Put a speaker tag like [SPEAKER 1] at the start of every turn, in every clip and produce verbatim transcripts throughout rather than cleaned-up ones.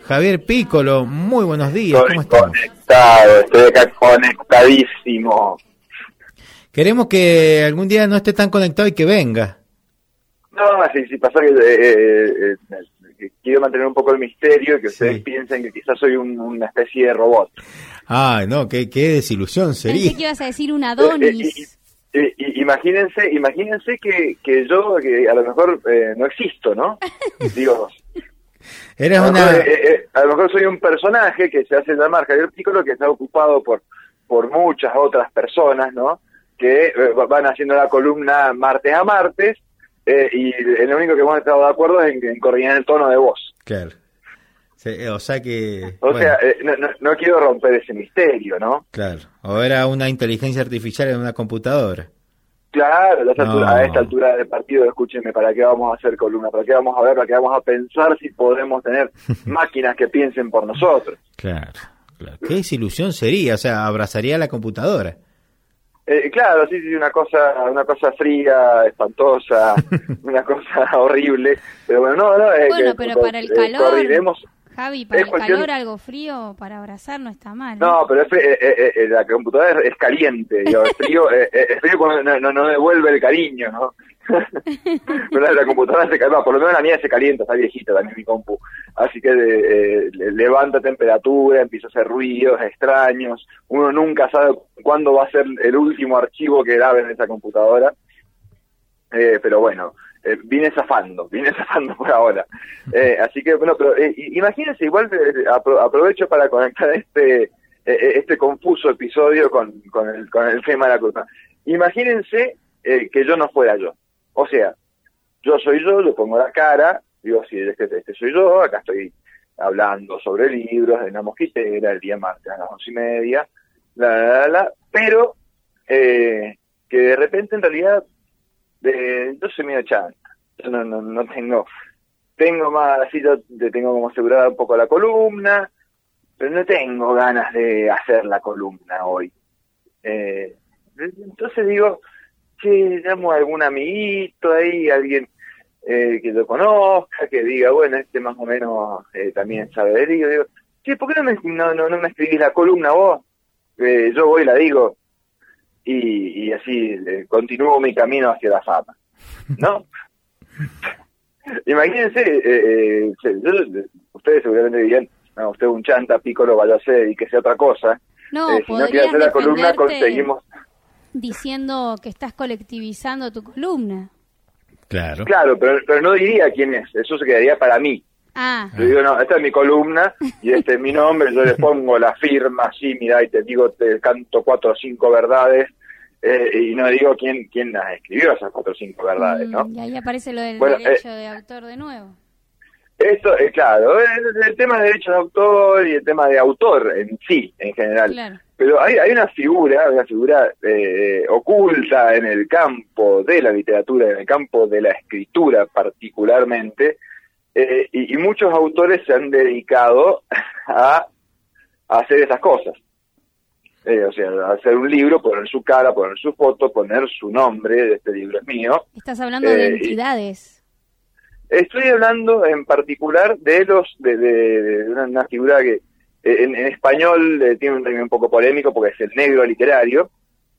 [SPEAKER 1] Javier Piccolo, muy buenos días,
[SPEAKER 2] Estoy
[SPEAKER 1] ¿cómo estamos?
[SPEAKER 2] Conectado, estoy acá conectadísimo.
[SPEAKER 1] Queremos que algún día no esté tan conectado y que venga.
[SPEAKER 2] No, sí, sí, pasa que eh, eh, eh, quiero mantener un poco el misterio y que ustedes
[SPEAKER 1] Sí.
[SPEAKER 2] piensen que quizás soy un, una especie de robot.
[SPEAKER 1] Ay, no, qué, qué desilusión sería.
[SPEAKER 3] Pensé que ibas a decir un
[SPEAKER 2] Eh,
[SPEAKER 3] Adonis.
[SPEAKER 2] eh, eh, eh, imagínense, imagínense que, que yo que a lo mejor eh, no existo, ¿no? Digo,
[SPEAKER 1] Eres
[SPEAKER 2] a lo,
[SPEAKER 1] una...
[SPEAKER 2] mejor, eh, eh, a lo mejor soy un personaje que se hace llamar Javier Piccolo, que está ocupado por, por muchas otras personas, ¿no? Que eh, van haciendo la columna martes a martes, eh, y lo único que hemos estado de acuerdo es en, en coordinar el tono de voz.
[SPEAKER 1] Claro. Sí, o sea que...
[SPEAKER 2] O
[SPEAKER 1] bueno,
[SPEAKER 2] sea, eh, no, no, no quiero romper ese misterio, ¿no?
[SPEAKER 1] claro. O era una inteligencia artificial en una computadora.
[SPEAKER 2] Claro, a, esta
[SPEAKER 1] No.
[SPEAKER 2] altura, a esta altura del partido, escúchenme, ¿para qué vamos a hacer columna? ¿Para qué vamos a ver? ¿Para qué vamos a pensar si podemos tener máquinas que piensen por nosotros?
[SPEAKER 1] Claro, claro. Qué desilusión sería, o sea, abrazaría a la computadora.
[SPEAKER 2] Eh, claro, sí, sí, una cosa, una cosa fría, espantosa, una cosa horrible, pero bueno, no, no, eh,
[SPEAKER 3] Bueno,
[SPEAKER 2] que,
[SPEAKER 3] pero
[SPEAKER 2] co-
[SPEAKER 3] para el
[SPEAKER 2] eh,
[SPEAKER 3] calor,
[SPEAKER 2] coordinemos.
[SPEAKER 3] Javi, para
[SPEAKER 2] es
[SPEAKER 3] el
[SPEAKER 2] cuestión-
[SPEAKER 3] calor algo frío para abrazar no está mal. ¿eh?
[SPEAKER 2] No, pero es, fri- eh, eh, eh, la computadora es, es caliente, digo, es frío, eh, eh, es frío cuando no, no, no devuelve el cariño, ¿no? Pero la, la computadora se calienta, por lo menos la mía se calienta, está viejita también mi compu, así que eh, le- levanta temperatura, empieza a hacer ruidos extraños, uno nunca sabe cuándo va a ser el último archivo que grabe en esa computadora, eh, pero bueno, eh, vine zafando, vine zafando por ahora, eh, así que bueno, pero eh, imagínense, igual eh, apro- aprovecho para conectar este eh, este confuso episodio con, con, el, con el tema de la culpa. Imagínense eh, que yo no fuera yo. O sea, yo soy yo, le pongo la cara, digo, sí, este, este soy yo, acá estoy hablando sobre libros de una mosquitera el día martes a las once y media, la, la, la, la, pero eh, que de repente en realidad eh, yo soy medio chanta, yo no, no, no tengo, tengo más, así yo te tengo como asegurada un poco la columna, pero no tengo ganas de hacer la columna hoy. Eh, entonces digo, che, llamo a algún amiguito ahí, alguien eh, que lo conozca, que diga, bueno, este más o menos eh, también sabe de libro. Digo, che, ¿por qué no me, no, no, no me escribís la columna vos? Eh, yo voy y la digo, y, y así eh, continúo mi camino hacia la fama, ¿no? Imagínense, eh, eh, yo, ustedes seguramente dirían, no, usted es un chanta, Piccolo, vaya a hacer y que sea otra cosa.
[SPEAKER 3] No,
[SPEAKER 2] eh, si no quiere
[SPEAKER 3] podrías
[SPEAKER 2] hacer la columna,
[SPEAKER 3] defenderte
[SPEAKER 2] conseguimos...
[SPEAKER 3] diciendo que estás colectivizando tu columna.
[SPEAKER 1] Claro.
[SPEAKER 2] Claro, pero, pero no diría quién es, eso se quedaría para mí.
[SPEAKER 3] Ah,
[SPEAKER 2] Yo digo, no, esta es mi columna y este es mi nombre, yo le pongo la firma así, mira, y te digo, te canto cuatro o cinco verdades, eh, y no digo quién quién las escribió esas cuatro o cinco verdades, ¿no?
[SPEAKER 3] mm, y ahí aparece lo del
[SPEAKER 2] Bueno,
[SPEAKER 3] derecho
[SPEAKER 2] eh,
[SPEAKER 3] de autor de nuevo.
[SPEAKER 2] Esto, es claro, el, el tema de derechos de autor y el tema de autor en sí, en general.
[SPEAKER 3] Claro.
[SPEAKER 2] Pero hay, hay una figura, una figura eh, oculta en el campo de la literatura, en el campo de la escritura particularmente, eh, y, y muchos autores se han dedicado a, a hacer esas cosas. Eh, o sea, a hacer un libro, poner su cara, poner su foto, poner su nombre, de este libro es mío.
[SPEAKER 3] Estás hablando de
[SPEAKER 2] Eh, y-
[SPEAKER 3] entidades.
[SPEAKER 2] Estoy hablando en particular de los de, de, de una, una figura que eh, en, en español eh, tiene un término un poco polémico porque es el negro literario,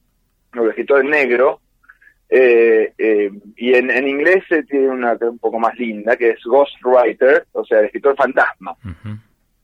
[SPEAKER 2] o el escritor negro, eh, eh, y en, en inglés eh, tiene una que es un poco más linda, que es ghostwriter, o sea, el escritor fantasma,
[SPEAKER 1] Uh-huh.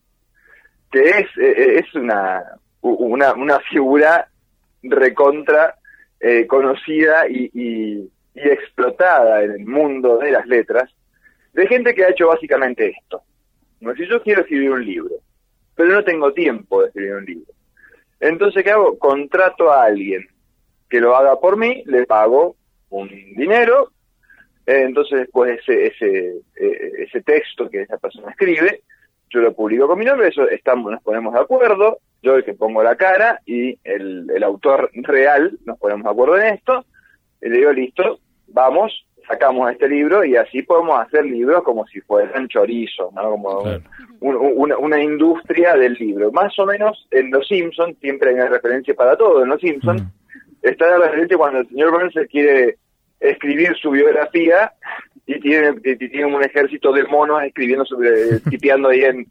[SPEAKER 2] que es eh, es una, una una figura recontra eh, conocida y, y, y explotada en el mundo de las letras, de gente que ha hecho básicamente esto. Como si yo quiero escribir un libro, pero no tengo tiempo de escribir un libro. Entonces, ¿qué hago? Contrato a alguien que lo haga por mí, le pago un dinero, eh, entonces después ese ese eh, ese texto que esa persona escribe, yo lo publico con mi nombre, eso estamos, nos ponemos de acuerdo, yo el que pongo la cara y el, el autor real, nos ponemos de acuerdo en esto, y le digo, listo, vamos, sacamos este libro y así podemos hacer libros como si fueran chorizos, ¿no? Como
[SPEAKER 1] Claro.
[SPEAKER 2] un, un, una, una industria del libro. Más o menos en Los Simpsons, siempre hay una referencia para todo, en Los Simpsons
[SPEAKER 1] Mm.
[SPEAKER 2] está la referencia cuando el señor Burns quiere escribir su biografía y tiene, y tiene un ejército de monos escribiendo sobre, tipeando ahí en,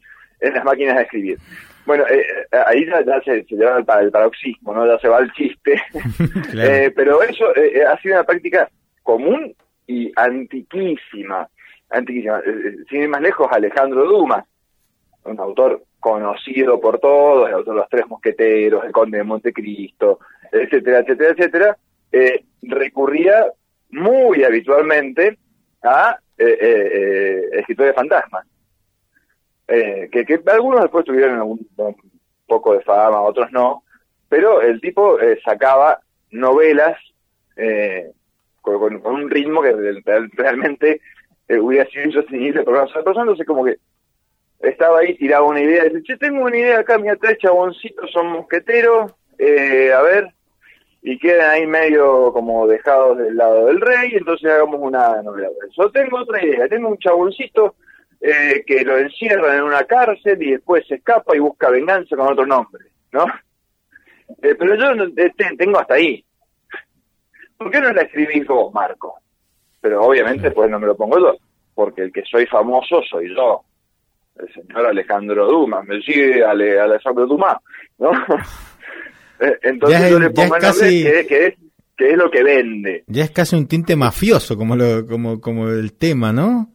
[SPEAKER 2] en las máquinas de escribir. Bueno, eh, ahí ya, ya se, se lleva el, el paroxismo, ¿no? Ya se va el chiste. Claro. eh, pero eso eh, ha sido una práctica común y antiquísima. antiquísima. Eh, sin ir más lejos, Alejandro Dumas, un autor conocido por todos, el autor de Los Tres Mosqueteros, El Conde de Montecristo, etcétera, etcétera, etcétera, eh, recurría muy habitualmente a eh, eh, eh, escritores de fantasmas. Eh, que, que algunos después tuvieron un, un poco de fama, otros no, pero el tipo eh, sacaba novelas eh, con, con, con un ritmo que realmente eh, hubiera sido insostenible para una sola persona. Entonces como que estaba ahí, tiraba una idea, dice, che, tengo una idea acá, mira, tres chaboncitos son mosqueteros, eh, a ver, y quedan ahí medio como dejados del lado del rey, entonces hagamos una novela de eso. Tengo otra idea, tengo un chaboncito Eh, que lo encierran en una cárcel y después se escapa y busca venganza con otro nombre, ¿no? Eh, pero yo no, eh, tengo hasta ahí. ¿Por qué no la escribís vos, Marco? Pero obviamente pues no me lo pongo yo, porque el que soy famoso soy yo, el señor Alejandro Dumas, me sigue Ale, Alejandro Dumas, ¿no? eh, entonces es, yo le pongo el nombre casi... que, que, es, que es lo que vende.
[SPEAKER 1] Ya es casi un tinte mafioso como, lo, como, como el tema, ¿no?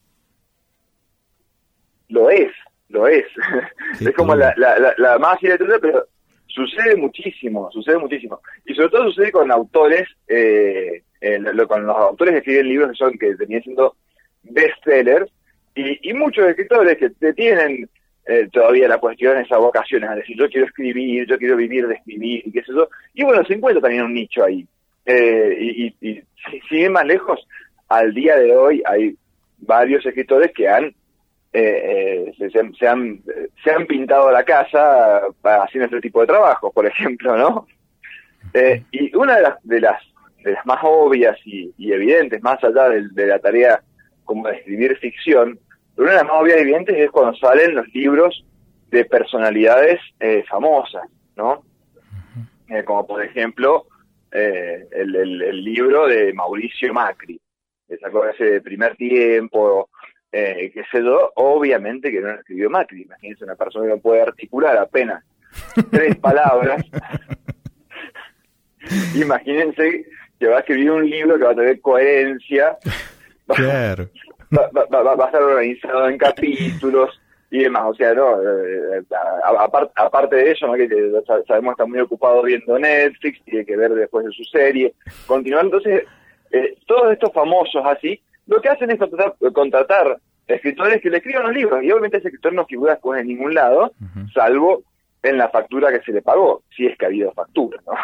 [SPEAKER 2] Lo es, lo es. Sí, es como la, la, la, la más literatura, pero sucede muchísimo, sucede muchísimo. Y sobre todo sucede con autores, eh, eh, lo, con los autores que escriben libros que son que venían siendo bestsellers, y, y muchos escritores que te tienen eh, todavía la cuestión, esa vocación, es decir, yo quiero escribir, yo quiero vivir de escribir, y qué sé yo. Y bueno, se encuentra también un nicho ahí. Eh, y, y, y sin ir más lejos, al día de hoy hay varios escritores que han Eh, eh, se, se, han, se han pintado la casa haciendo este tipo de trabajo, por ejemplo, ¿no? Eh, y una de las, de las de las más obvias y, y evidentes, más allá de, de la tarea como de escribir ficción, pero una de las más obvias y evidentes es cuando salen los libros de personalidades eh, famosas, ¿no? Eh, como por ejemplo eh, el, el, el libro de Mauricio Macri, que sacó ese Primer Tiempo, Eh, qué sé yo, obviamente que no lo escribió Macri. Imagínense una persona que no puede articular apenas tres palabras. Imagínense que va a escribir un libro que va a tener coherencia,
[SPEAKER 1] claro.
[SPEAKER 2] va, va, va, va a estar organizado en capítulos y demás. O sea, no, eh, aparte, aparte de eso, ¿no? Que sabemos que está muy ocupado viendo Netflix, tiene que ver después de su serie, continuar. Entonces, eh, todos estos famosos así, lo que hacen es contratar, contratar escritores que le escriban los libros, y obviamente ese escritor no figura después en ningún lado, uh-huh. salvo en la factura que se le pagó, si es que ha habido factura, ¿no?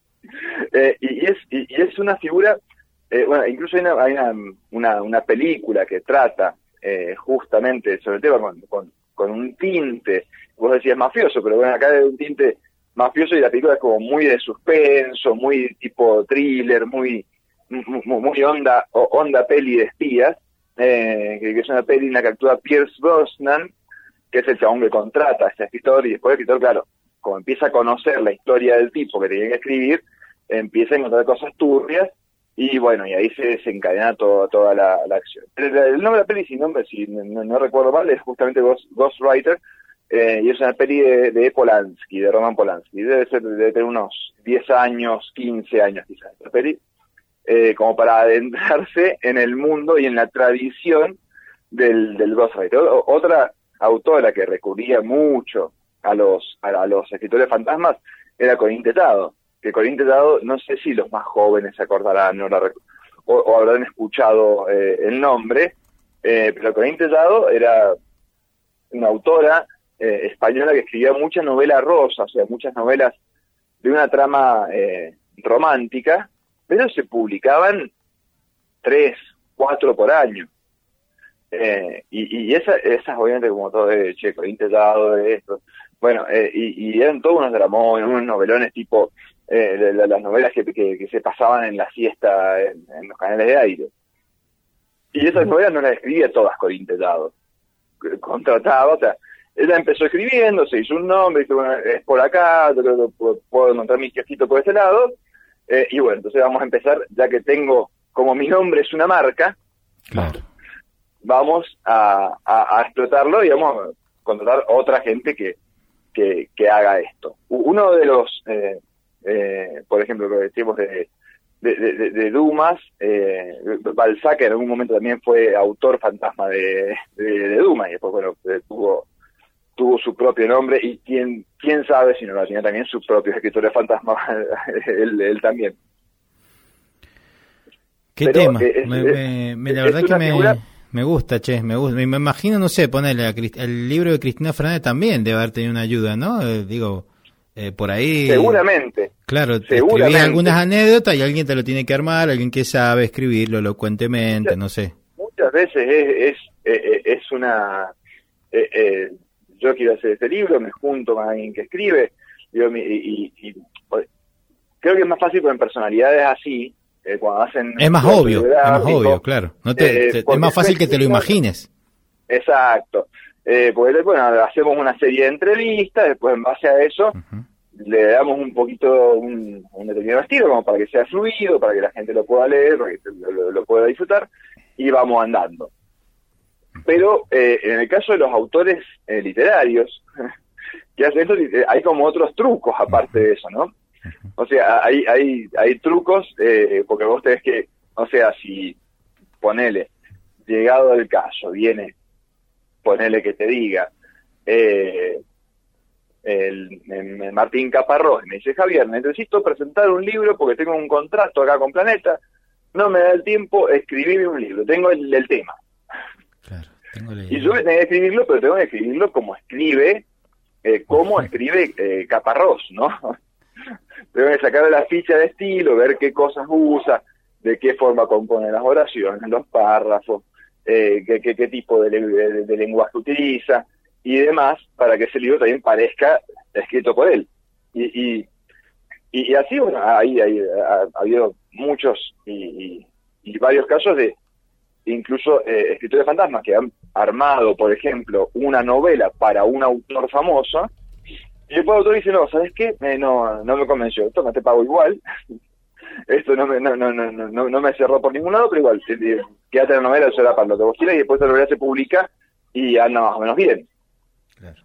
[SPEAKER 2] eh, y, y, es, y, y es una figura, eh, bueno, incluso hay, una, hay una, una, una película que trata eh, justamente sobre el tema con, con, con un tinte, vos decías mafioso, pero bueno, acá hay un tinte mafioso y la película es como muy de suspenso, muy tipo thriller, muy... muy, muy onda onda peli de espías, eh, que, que es una peli en la que actúa Pierce Brosnan, que es el chabón que contrata a ese escritor, y después el escritor, claro, como empieza a conocer la historia del tipo que tenía que escribir, empieza a encontrar cosas turbias, y bueno, y ahí se desencadena todo, toda la, la acción. El, el nombre de la peli, si, nombre, si no, no recuerdo mal, es justamente Ghost, Ghostwriter, eh, y es una peli de, de Polanski, de Roman Polanski, debe ser, debe tener unos diez años, quince años quizás, esta peli. Eh, como para adentrarse en el mundo y en la tradición del, del ghostwriter. O, otra autora que recurría mucho a los a, a los escritores fantasmas era Corinne Tetado, que Corinne Tetado, no sé si los más jóvenes se acordarán no la, o, o habrán escuchado eh, el nombre, eh, pero Corinne Tetado era una autora eh, española que escribía muchas novelas rosas, o sea, muchas novelas de una trama eh, romántica, pero se publicaban tres, cuatro por año. Eh, y, y esa, esas obviamente como todo de che, Corinne Tetado, de esto, bueno, eh, y, y eran todos unos dramones, unos novelones tipo eh, de, de las novelas que, que, que se pasaban en la siesta en, en los canales de aire. Y esas novelas no las escribía todas Corinne Tetado, contrataba, o sea, ella empezó escribiendo, se hizo un nombre, dice, bueno, es por acá, yo creo que puedo, puedo encontrar mi kiosquito por ese lado, eh, y bueno, entonces vamos a empezar, ya que tengo, como mi nombre es una marca,
[SPEAKER 1] claro,
[SPEAKER 2] vamos a, a, a explotarlo y vamos contratar otra gente que, que, que haga esto. Uno de los, eh, eh, por ejemplo, lo que decimos de, de, de, de Dumas, eh, Balzac en algún momento también fue autor fantasma de, de, de Dumas, y después, bueno, tuvo tuvo su propio nombre, y quién quién sabe si no lo tenía también sus propios escritores fantasmas, él, él también.
[SPEAKER 1] ¿Qué
[SPEAKER 2] Pero,
[SPEAKER 1] tema?
[SPEAKER 2] Eh, es,
[SPEAKER 1] me, me, me, la verdad que me, figura... me gusta, che, me gusta. Me imagino, no sé, ponerle a Crist- el libro de Cristina Fernández también debe haber tenido una ayuda, ¿no? Eh, digo, eh, por ahí...
[SPEAKER 2] Seguramente.
[SPEAKER 1] Claro,
[SPEAKER 2] seguramente.
[SPEAKER 1] Escribís algunas anécdotas y alguien te lo tiene que armar, alguien que sabe escribirlo elocuentemente,
[SPEAKER 2] muchas,
[SPEAKER 1] no sé.
[SPEAKER 2] Muchas veces es, es, es, es una... Eh, eh, yo quiero hacer este libro, me junto con alguien que escribe, digo, y, y, y, y creo que es más fácil con personalidades así, eh, cuando hacen...
[SPEAKER 1] Es más obvio, es más obvio, claro. No te,
[SPEAKER 2] eh,
[SPEAKER 1] te, es más fácil que te lo imagines.
[SPEAKER 2] Exacto. Eh, porque, bueno, hacemos una serie de entrevistas, después en base a eso uh-huh. le damos un poquito un, un determinado estilo, como para que sea fluido, para que la gente lo pueda leer, para que lo, lo pueda disfrutar, y vamos andando. Pero eh, en el caso de los autores eh, literarios, que hacen eso, hay como otros trucos aparte de eso, ¿no? O sea, hay hay hay trucos, eh, porque vos tenés que, o sea, si, ponele, llegado el caso, viene, ponele que te diga, eh, el, el Martín Caparrós, me dice, Javier, necesito presentar un libro porque tengo un contrato acá con Planeta, no me da el tiempo, escribirme un libro, tengo el, el tema.
[SPEAKER 1] Claro, tengo la
[SPEAKER 2] y yo voy a tener que escribirlo, pero tengo que escribirlo como escribe, eh, como escribe eh, Caparrós, ¿no? Tengo que sacarle la ficha de estilo, ver qué cosas usa, de qué forma compone las oraciones, los párrafos, eh, qué, qué, qué tipo de, de, de lenguaje utiliza y demás, para que ese libro también parezca escrito por él. Y, y, y así, bueno, ahí, ahí ha, ha habido muchos y, y, y varios casos de incluso eh, escritores fantasmas que han armado, por ejemplo, una novela para un autor famoso, y después el autor dice, no, ¿sabes qué? Eh, no no me convenció, toma, te pago igual, esto no me no no no no no me cerró por ningún lado, pero igual, quédate en la novela, eso era para lo que vos quieras, y después la novela se publica y anda más o menos bien.
[SPEAKER 1] Claro.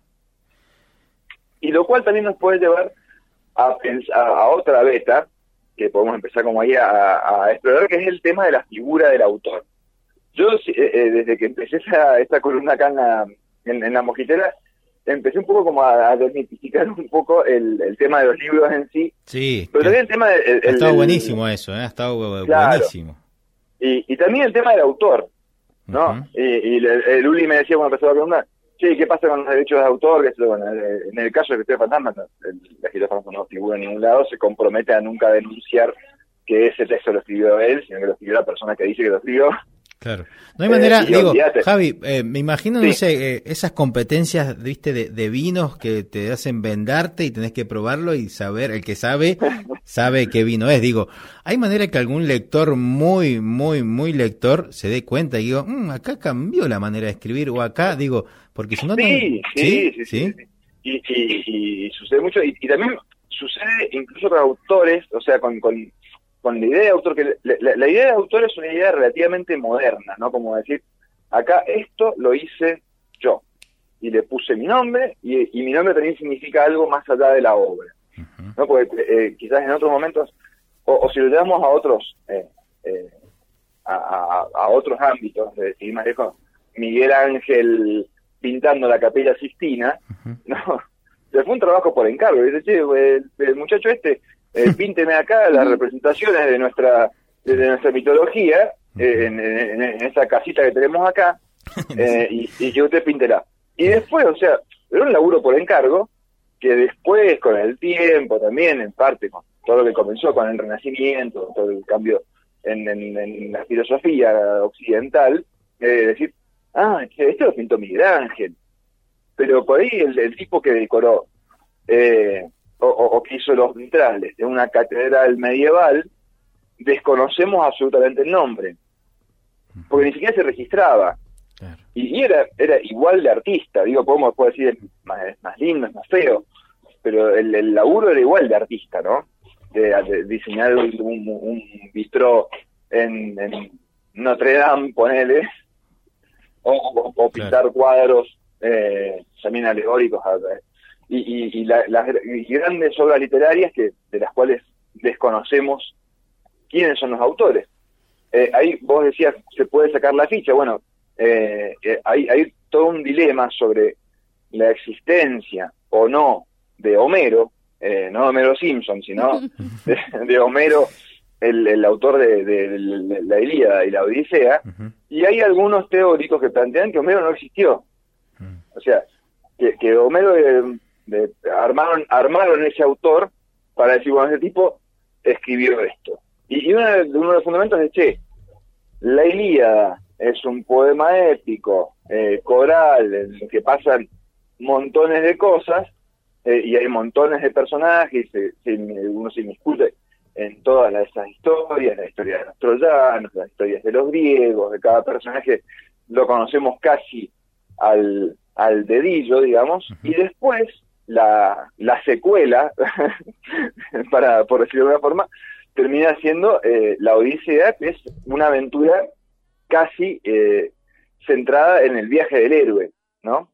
[SPEAKER 2] Y lo cual también nos puede llevar a, pensar, a otra beta, que podemos empezar como ahí a, a explorar, que es el tema de la figura del autor. Yo, eh, desde que empecé esa, esta columna acá en la, en, en la Mosquitera, empecé un poco como a, a desmitificar un poco el, el tema de los libros en sí.
[SPEAKER 1] Sí.
[SPEAKER 2] Pero también el tema del... El,
[SPEAKER 1] ha estado
[SPEAKER 2] el,
[SPEAKER 1] buenísimo eso, ¿eh? Ha estado
[SPEAKER 2] claro.
[SPEAKER 1] buenísimo. Y,
[SPEAKER 2] y también el tema del autor, ¿no? Uh-huh. Y, y el, el Uli me decía cuando empezó la columna, sí, ¿qué pasa con los derechos de autor? Que bueno, en el caso de que esté fantasma, el escritor fantasma no figura en ningún lado, se compromete a nunca denunciar que ese texto lo escribió él, sino que lo escribió la persona que dice que lo escribió.
[SPEAKER 1] Claro. No hay manera,
[SPEAKER 2] eh,
[SPEAKER 1] digo,
[SPEAKER 2] olvídate.
[SPEAKER 1] Javi, eh, me imagino,
[SPEAKER 2] sí.
[SPEAKER 1] no sé, eh, esas competencias, viste, de, de vinos que te hacen vendarte y tenés que probarlo y saber, el que sabe, sabe qué vino es. Digo, ¿hay manera que algún lector muy, muy, muy lector se dé cuenta y digo, mmm, acá cambió la manera de escribir, o acá, digo, porque si no...
[SPEAKER 2] Sí,
[SPEAKER 1] no...
[SPEAKER 2] sí, sí, sí, sí, sí. Y, y, y sucede mucho, y, y también sucede incluso con autores, o sea, con... con con la idea de autor, que la, la, la idea de autor es una idea relativamente moderna, ¿no? Como decir, acá esto lo hice yo, y le puse mi nombre, y, y mi nombre también significa algo más allá de la obra, uh-huh. ¿no? Porque eh, quizás en otros momentos, o, o si lo llevamos a otros, eh, eh, a, a, a otros ámbitos, de decir más lejos, Miguel Ángel pintando la Capilla Sistina, uh-huh. ¿no? Le fue un trabajo por encargo, dice, che, el, el muchacho este, Eh, pínteme acá las representaciones de nuestra de nuestra mitología eh, en, en, en esa casita que tenemos acá eh, y, y que usted píntela. Y después, o sea, era un laburo por encargo que después, con el tiempo también, en parte, con todo lo que comenzó con el Renacimiento, todo el cambio en, en, en la filosofía occidental, eh, decir, ah, esto lo pintó Miguel Ángel. Pero por ahí el, el tipo que decoró eh, O, o que hizo los vitrales de una catedral medieval, desconocemos absolutamente el nombre, porque ni siquiera se registraba. Claro. Y, y era era igual de artista, digo, podemos después decir es más, es más lindo, es más feo, pero el, el laburo era igual de artista, ¿no? De, de diseñar un, un, un vitró en, en Notre Dame, ponele, o, o, o pintar claro. cuadros eh, también alegóricos, a, y, y, y la, las y grandes obras literarias que de las cuales desconocemos quiénes son los autores. Eh, ahí vos decías, se puede sacar la ficha. Bueno, eh, eh, hay, hay todo un dilema sobre la existencia o no de Homero, eh, no de Homero Simpson, sino de, de Homero, el, el autor de, de, de la Ilíada y la Odisea, uh-huh. Y hay algunos teóricos que plantean que Homero no existió. Uh-huh. O sea, que, que Homero eh, de, armaron, armaron ese autor para decir, bueno, ese tipo escribió esto. Y, y uno, de, uno de los fundamentos es, che, la Ilíada es un poema épico, eh, coral, en el que pasan montones de cosas, eh, y hay montones de personajes, se, se, uno se inmiscuye en todas las, esas historias, la historia de los troyanos, las historias de los griegos, de cada personaje lo conocemos casi al, al dedillo, digamos, uh-huh. Y después la, la secuela, para por decirlo de alguna forma, termina siendo eh, la Odisea, que es una aventura casi eh, centrada en el viaje del héroe, ¿no?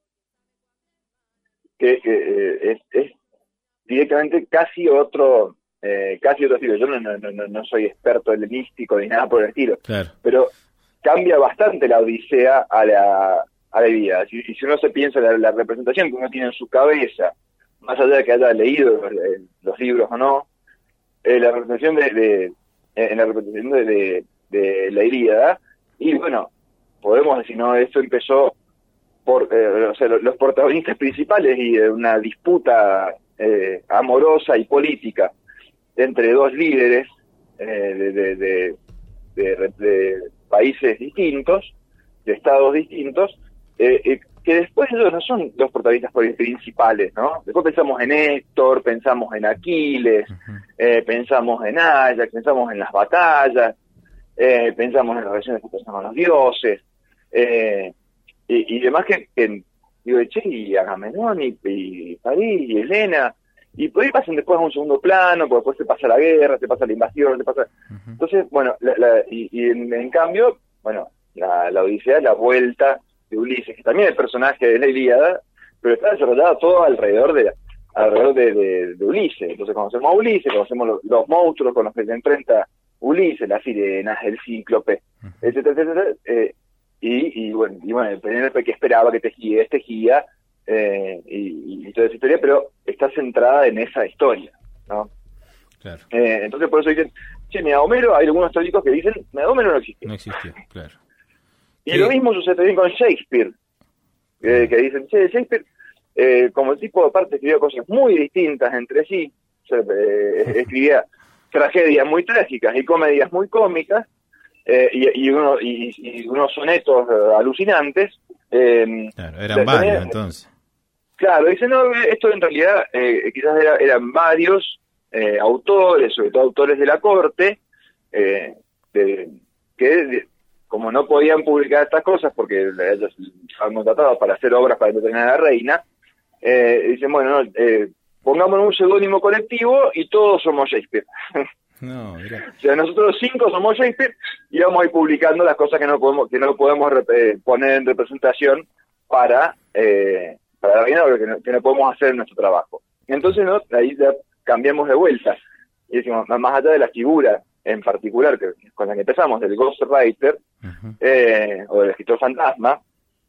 [SPEAKER 2] Que, que eh, es, es directamente casi otro eh, casi otro estilo. Yo no, no, no, no soy experto helenístico ni nada por el estilo,
[SPEAKER 1] claro.
[SPEAKER 2] Pero cambia bastante la Odisea a la a la Ilíada. Si, si uno se piensa la, la representación que uno tiene en su cabeza, más allá de que haya leído los, los libros o no, eh, la representación de, de eh, en la representación de, de, de la Ilíada, y bueno, podemos decir, no, esto empezó por eh, o sea, los, los protagonistas principales y eh, una disputa eh, amorosa y política entre dos líderes eh, de, de, de, de, de países distintos, de estados distintos, eh, eh, que después ellos no son los protagonistas principales, ¿no? Después pensamos en Héctor, pensamos en Aquiles, uh-huh. eh, pensamos en Ajax, pensamos en las batallas, eh, pensamos en las relaciones que pasan con los dioses, eh, y, y demás que, que digo, che, y Agamenón, y, y París, y Helena, y por ahí pasan después a un segundo plano, porque después se pasa la guerra, se pasa la invasión, se pasa... Uh-huh. Entonces, bueno, la, la, y, y en, en cambio, bueno, la, la Odisea, la vuelta de Ulises, que también es el personaje de la Ilíada, pero está desarrollado todo alrededor de alrededor de, de, de Ulises. Entonces conocemos a Ulises, conocemos los, los monstruos con los que se enfrenta Ulises, las sirenas, el cíclope, uh-huh. etcétera, etcétera, eh, y, y bueno, y bueno, el Penélope que esperaba que tejía, tejía, eh, y, y toda esa historia, pero está centrada en esa historia, ¿no?
[SPEAKER 1] Claro.
[SPEAKER 2] Eh, entonces por eso dicen, che, mira, Homero, hay algunos teóricos que dicen, mira, Homero no existió.
[SPEAKER 1] No existió, claro.
[SPEAKER 2] Y sí. Lo mismo sucede también con Shakespeare, eh, que dicen, che, Shakespeare, eh, como el tipo de parte escribió cosas muy distintas entre sí, o sea, eh, escribía tragedias muy trágicas y comedias muy cómicas, eh, y, y, uno, y, y unos sonetos uh, alucinantes. Eh,
[SPEAKER 1] claro, eran varios tenía, entonces.
[SPEAKER 2] Claro, dicen, no, esto en realidad eh, quizás era, eran varios eh, autores, sobre todo autores de la corte, eh, de, que de, como no podían publicar estas cosas porque ellos estaban contratados para hacer obras para entretener a la reina, eh, dicen, bueno, no, eh, pongámonos un seudónimo colectivo y todos somos Shakespeare.
[SPEAKER 1] No, mira.
[SPEAKER 2] O sea, nosotros cinco somos Shakespeare y vamos a ir publicando las cosas que no podemos que no podemos eh, poner en representación para eh, para la reina, porque no, que no podemos hacer nuestro trabajo. Entonces, ¿no? Ahí ya cambiamos de vuelta y decimos, más allá de la figura en particular que con la que empezamos, del ghostwriter, uh-huh. eh, o del escritor fantasma,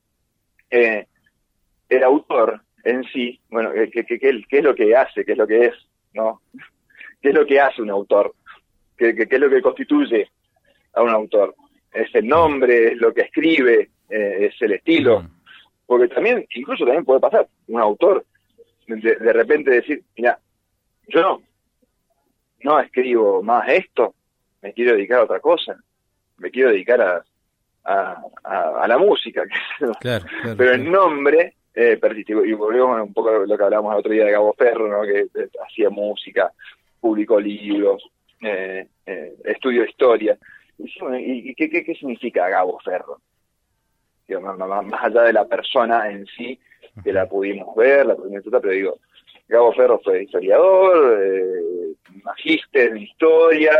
[SPEAKER 2] eh, el autor en sí, bueno, ¿qué, qué, qué, qué es lo que hace? ¿Qué es lo que es? ¿No? ¿Qué es lo que hace un autor? ¿Qué, qué, qué es lo que constituye a un autor? Es el nombre, es lo que escribe, eh, es el estilo. Uh-huh. Porque también, incluso también puede pasar, un autor de, de repente decir, mira, yo no, no escribo más esto, me quiero dedicar a otra cosa, me quiero dedicar a, a, a, a la música.
[SPEAKER 1] Claro, claro,
[SPEAKER 2] pero
[SPEAKER 1] claro.
[SPEAKER 2] el nombre eh, persiste. Y volvemos un poco a lo que hablábamos el otro día de Gabo Ferro, ¿no? Que eh, hacía música, publicó libros, eh, eh, estudió historia. ¿Y, y qué, qué, qué significa Gabo Ferro? Digo, más, más, más allá de la persona en sí, que la pudimos ver, la pudimos disfrutar, pero digo, Gabo Ferro fue historiador, eh, magíster en historia,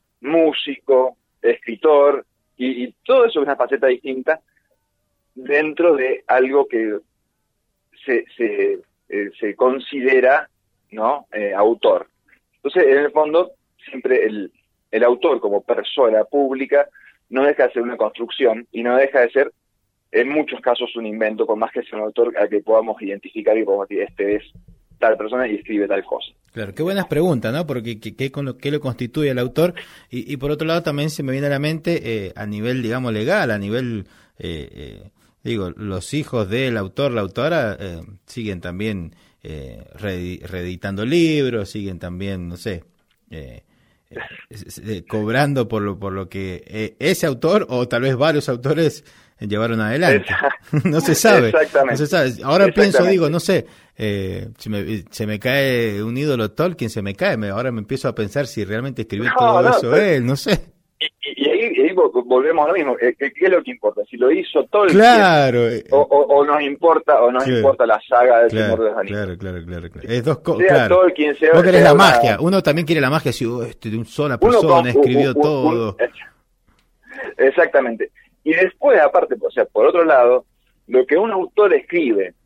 [SPEAKER 2] músico, escritor, y, y todo eso es una faceta distinta dentro de algo que se, se, eh, se considera, ¿no? Eh, autor. Entonces, en el fondo, siempre el, el autor como persona pública no deja de ser una construcción y no deja de ser, en muchos casos, un invento, por más que sea un autor al que podamos identificar y podamos decir, este es tal persona y escribe tal cosa.
[SPEAKER 1] Claro, qué buenas preguntas, ¿no? Porque qué, qué, qué lo constituye el autor y, y por otro lado también se me viene a la mente eh, a nivel, digamos, legal, a nivel, eh, eh, digo, los hijos del autor, la autora, eh, siguen también eh, reeditando libros, siguen también, no sé, eh, eh, eh, cobrando por lo, por lo que eh, ese autor o tal vez varios autores llevaron adelante. No se sabe.
[SPEAKER 2] Exactamente.
[SPEAKER 1] No se sabe. Ahora pienso, digo, no sé, eh, si me, se me cae un ídolo Tolkien, se me cae. Me, ahora me empiezo a pensar si realmente escribió no, todo no, eso pero, él, no sé.
[SPEAKER 2] Y, y, y, ahí, y ahí volvemos a lo mismo. ¿Qué, ¿Qué es lo que importa? Si lo hizo Tolkien,
[SPEAKER 1] claro,
[SPEAKER 2] o, o, o nos importa o nos claro, importa la saga del
[SPEAKER 1] claro,
[SPEAKER 2] Señor de los Anillos.
[SPEAKER 1] Claro, claro, claro, claro. Es dos cosas.
[SPEAKER 2] Sea
[SPEAKER 1] claro.
[SPEAKER 2] Tolkien, sea,
[SPEAKER 1] Vos querés
[SPEAKER 2] sea
[SPEAKER 1] la
[SPEAKER 2] una...
[SPEAKER 1] magia. Uno también quiere la magia si oh, este, de una sola persona con, escribió un, un, todo.
[SPEAKER 2] Un, exactamente. Y después, aparte, o sea, por otro lado, lo que un autor escribe,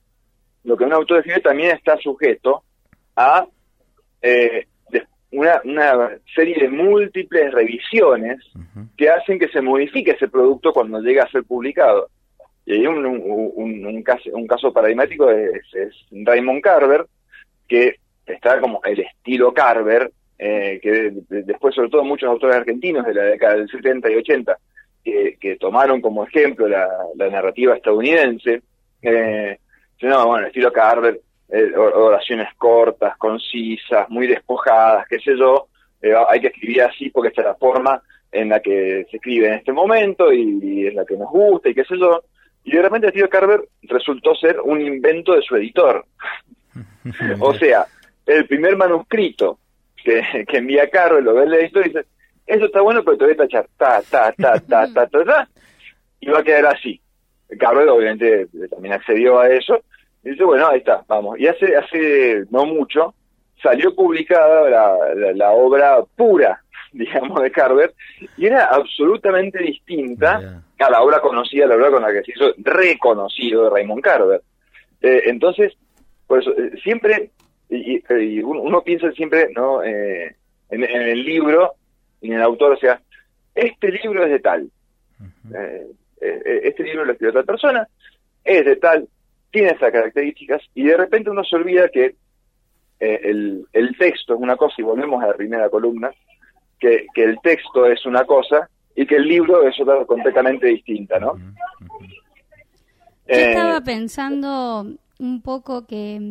[SPEAKER 2] lo que un autor escribe también está sujeto a eh, una, una serie de múltiples revisiones uh-huh. que hacen que se modifique ese producto cuando llega a ser publicado. Y hay un, un, un, un, caso, un caso paradigmático es, es Raymond Carver, que está como el estilo Carver, eh, que de, de, después sobre todo muchos autores argentinos de la década del setenta y ochenta, Que, que tomaron como ejemplo la, la narrativa estadounidense, eh, no, bueno, estilo Carver, eh, oraciones cortas, concisas, muy despojadas, qué sé yo, eh, hay que escribir así porque esta es la forma en la que se escribe en este momento y, y es la que nos gusta y qué sé yo, y de repente el estilo Carver resultó ser un invento de su editor. O sea, el primer manuscrito que, que envía Carver, lo ve el editor y dice, eso está bueno, pero te voy a tachar, ta, ta, ta, ta, ta, ta, ta, y va a quedar así. Carver obviamente también accedió a eso, y dice, bueno, ahí está, vamos. Y hace hace no mucho salió publicada la, la, la obra pura, digamos, de Carver, y era absolutamente distinta yeah. a la obra conocida, la obra con la que se hizo reconocido de Raymond Carver. Eh, entonces, por eso, eh, siempre, y, y uno, uno piensa siempre, ¿no?, eh, en, en el libro, y en el autor, o sea, este libro es de tal, uh-huh. eh, eh, este libro lo escribió tal persona, es de tal, tiene esas características, y de repente uno se olvida que eh, el, el texto es una cosa, y volvemos a la primera columna, que, que el texto es una cosa, y que el libro es otra completamente distinta, ¿no?
[SPEAKER 1] Uh-huh. Uh-huh.
[SPEAKER 3] Yo eh, estaba pensando un poco que,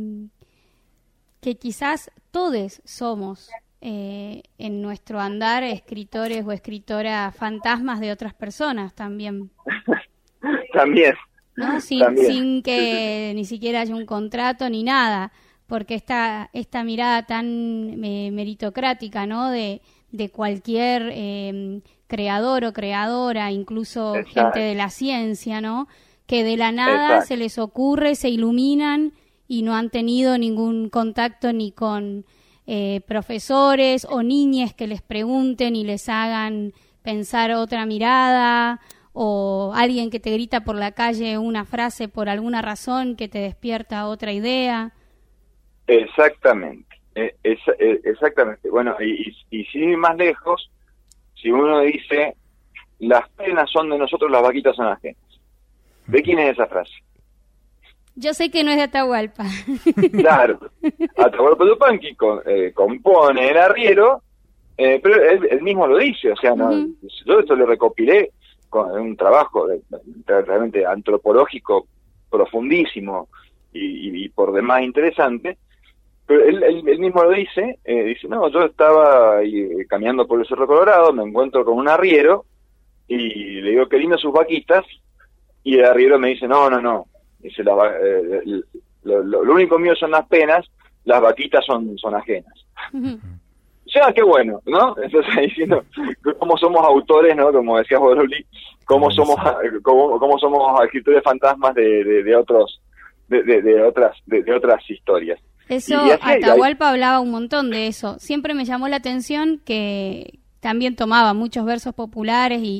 [SPEAKER 3] que quizás todos somos... Eh, en nuestro andar escritores o escritoras fantasmas de otras personas también.
[SPEAKER 2] También.
[SPEAKER 3] ¿No? Sin,
[SPEAKER 2] también.
[SPEAKER 3] sin que ni siquiera haya un contrato ni nada, porque esta esta mirada tan eh, meritocrática, ¿no? De, de cualquier eh, creador o creadora, incluso Exacto. gente de la ciencia, ¿no? Que de la nada Exacto. se les ocurre, se iluminan y no han tenido ningún contacto ni con Eh, profesores o niñes que les pregunten y les hagan pensar otra mirada, o alguien que te grita por la calle una frase por alguna razón que te despierta otra idea.
[SPEAKER 2] Exactamente, eh, es, eh, exactamente. Bueno, y, y, y sin ir más lejos, si uno dice, las penas son de nosotros, las vaquitas son ajenas. ¿De quién es esa frase?
[SPEAKER 3] Yo sé que no es de Atahualpa.
[SPEAKER 2] Claro, Atahualpa Yupanqui con, eh, compone el arriero, eh, pero él, él mismo lo dice, o sea, no, uh-huh. yo esto lo recopilé con un trabajo de, de, realmente antropológico profundísimo y, y, y por demás interesante, pero él, él, él mismo lo dice, eh, dice, no, yo estaba ahí, caminando por el Cerro Colorado, me encuentro con un arriero y le digo, qué lindo sus vaquitas, y el arriero me dice, no, no, no, dice, la, eh, lo, lo, lo único mío son las penas, las vaquitas son, son ajenas. Uh-huh. O sea, qué bueno, ¿no? Entonces, diciendo cómo somos autores, ¿no? Como decía Boroli, cómo somos, cómo, cómo somos escritores fantasmas de, de, de otros, de, de, de otras, de, de otras historias.
[SPEAKER 3] Eso, y, y así, Atahualpa hay... hablaba un montón de eso. Siempre me llamó la atención que también tomaba muchos versos populares y,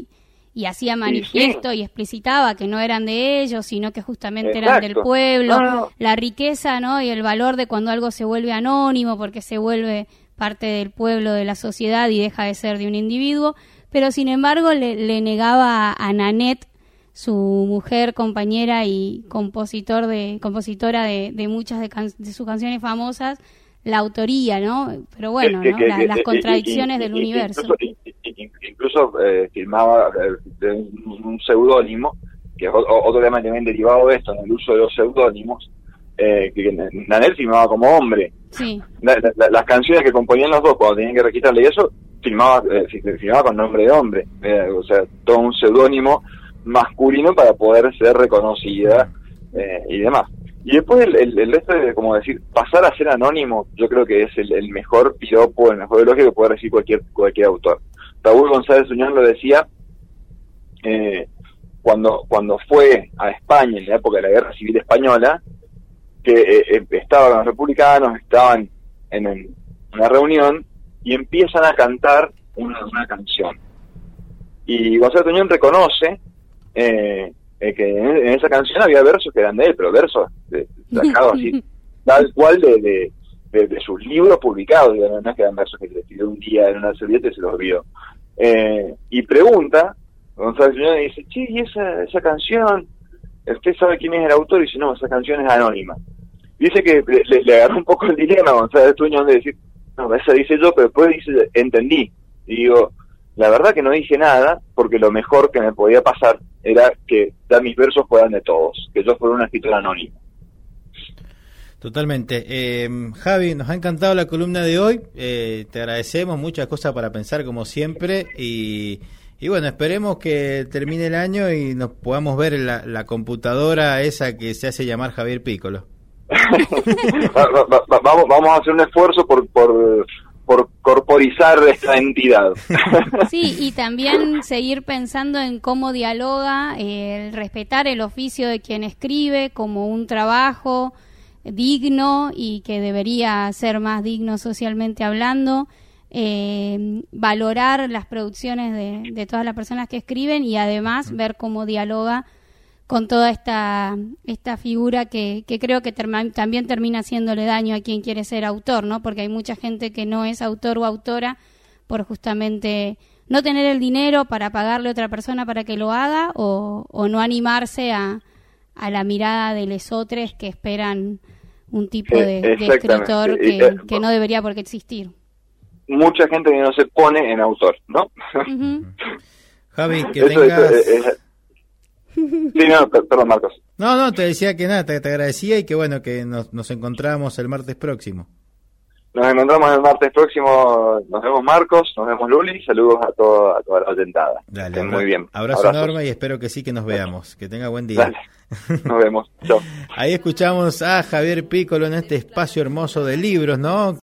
[SPEAKER 3] y hacía manifiesto sí, sí. y explicitaba que no eran de ellos, sino que justamente
[SPEAKER 2] Exacto.
[SPEAKER 3] eran del pueblo,
[SPEAKER 2] no, no.
[SPEAKER 3] la riqueza, ¿no? Y el valor de cuando algo se vuelve anónimo, porque se vuelve parte del pueblo, de la sociedad y deja de ser de un individuo, pero sin embargo le, le negaba a Nanette, su mujer, compañera y compositor de compositora de, de muchas de, can, de sus canciones famosas, la autoría, ¿no? Pero bueno,
[SPEAKER 2] que,
[SPEAKER 3] ¿no?
[SPEAKER 2] que,
[SPEAKER 3] La,
[SPEAKER 2] que,
[SPEAKER 3] las contradicciones y, y, del
[SPEAKER 2] y,
[SPEAKER 3] universo.
[SPEAKER 2] Incluso, incluso eh, firmaba de un, un seudónimo, que es otro tema también derivado de esto, en el uso de los seudónimos, eh, que Nanette firmaba como hombre.
[SPEAKER 3] Sí.
[SPEAKER 2] La, la, las canciones que componían los dos cuando tenían que registrarle y eso, firmaba, eh, firmaba con nombre de hombre. Eh, o sea, todo un seudónimo masculino para poder ser reconocida eh, y demás. Y después el, el, el resto de, como decir, pasar a ser anónimo, yo creo que es el, el mejor piropo, el mejor elogio que puede decir cualquier cualquier autor. Raúl González Uñón lo decía eh, cuando cuando fue a España en la época de la Guerra Civil Española, que eh, estaban los republicanos, estaban en, en una reunión y empiezan a cantar una, una canción. Y González Uñón reconoce eh, eh, que en, en esa canción había versos que eran de él, pero versos de, sacados así, tal cual de, de, de, de sus libros publicados, digamos, no es que eran versos que le escribió un día en una servilleta y se los olvidó. Eh, y pregunta, González Uñón dice, sí, ¿y esa, esa canción? ¿Usted sabe quién es el autor? Y dice, no, esa canción es anónima. Dice que le, le, le agarró un poco el dilema a González Uñón de decir, no, esa dice yo, pero después dice, entendí. Y digo, la verdad que no dije nada, porque lo mejor que me podía pasar era que ya mis versos fueran de todos, que yo fuera un escritor anónimo.
[SPEAKER 1] Totalmente. Eh, Javi, nos ha encantado la columna de hoy, eh, te agradecemos, muchas cosas para pensar como siempre, y, y bueno, esperemos que termine el año y nos podamos ver en la, la computadora esa que se hace llamar Javier Piccolo.
[SPEAKER 2] va, va, va, vamos, vamos a hacer un esfuerzo por... por por corporizar esta entidad.
[SPEAKER 3] Sí, y también seguir pensando en cómo dialoga, eh, el respetar el oficio de quien escribe como un trabajo digno y que debería ser más digno socialmente hablando, eh, valorar las producciones de, de todas las personas que escriben y además ver cómo dialoga con toda esta esta figura que, que creo que term- también termina haciéndole daño a quien quiere ser autor, ¿no? Porque hay mucha gente que no es autor o autora por justamente no tener el dinero para pagarle a otra persona para que lo haga o, o no animarse a, a la mirada de lesotres que esperan un tipo de, de escritor que, eh, que no debería por qué existir.
[SPEAKER 2] Mucha gente que no se pone en autor, ¿no?
[SPEAKER 1] Uh-huh. Javi, que
[SPEAKER 2] eso,
[SPEAKER 1] tengas...
[SPEAKER 2] eso, es, es... Sí, no, perdón, Marcos.
[SPEAKER 1] No, no, te decía que nada, te, te agradecía y que bueno, que nos, nos encontramos el martes próximo.
[SPEAKER 2] Nos encontramos el martes próximo, nos vemos Marcos, nos vemos Luli, saludos a, todo, a toda la oyentada.
[SPEAKER 1] Dale,
[SPEAKER 2] Estén
[SPEAKER 1] abra-
[SPEAKER 2] muy bien.
[SPEAKER 1] Abrazo
[SPEAKER 2] Abrazos.
[SPEAKER 1] enorme y espero que sí que nos veamos, que tenga buen día.
[SPEAKER 2] Dale. Nos vemos, chao.
[SPEAKER 1] Ahí escuchamos a Javier Piccolo en este espacio hermoso de libros, ¿no?